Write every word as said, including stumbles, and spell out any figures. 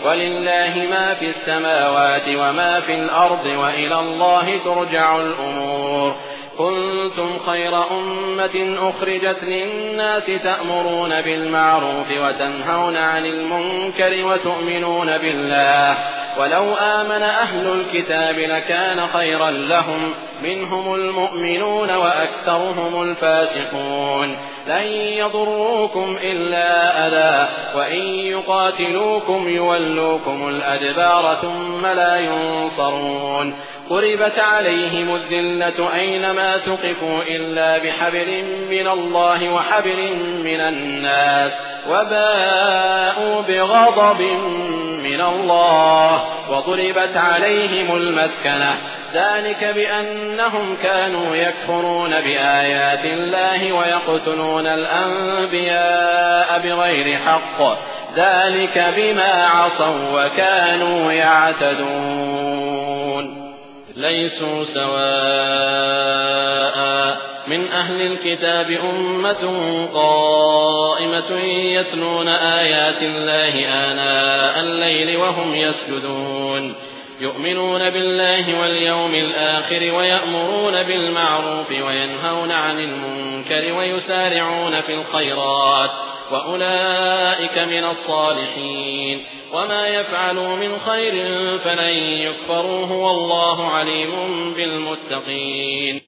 ولله ما في السماوات وما في الأرض وإلى الله ترجع الأمور. كنتم خير أمة أخرجت للناس تأمرون بالمعروف وتنهون عن المنكر وتؤمنون بالله، ولو آمن أهل الكتاب لكان خيرا لهم، منهم المؤمنون وأكثرهم الفاسقون. لن يضروكم إلا أذى، وإن يقاتلوكم يولوكم الأدبار ثم لا ينصرون. ضربت عليهم الذلة أينما ثقفوا إلا بحبل من الله وحبل من الناس، وباءوا بغضب من الله، وضربت عليهم المسكنة، ذلك بأنهم كانوا يكفرون بآيات الله ويقتلون الأنبياء بغير حق، ذلك بما عصوا وكانوا يعتدون. ليسوا سواء من أهل الكتاب أمة قائمة يتلون آيات الله آناء الليل وهم يسجدون، يؤمنون بالله واليوم الآخر ويأمرون بالمعروف وينهون عن المنكر ويسارعون في الخيرات، وأولئك من الصالحين. وما يفعلوا من خير فلن يكفروه، والله عليم بالمتقين.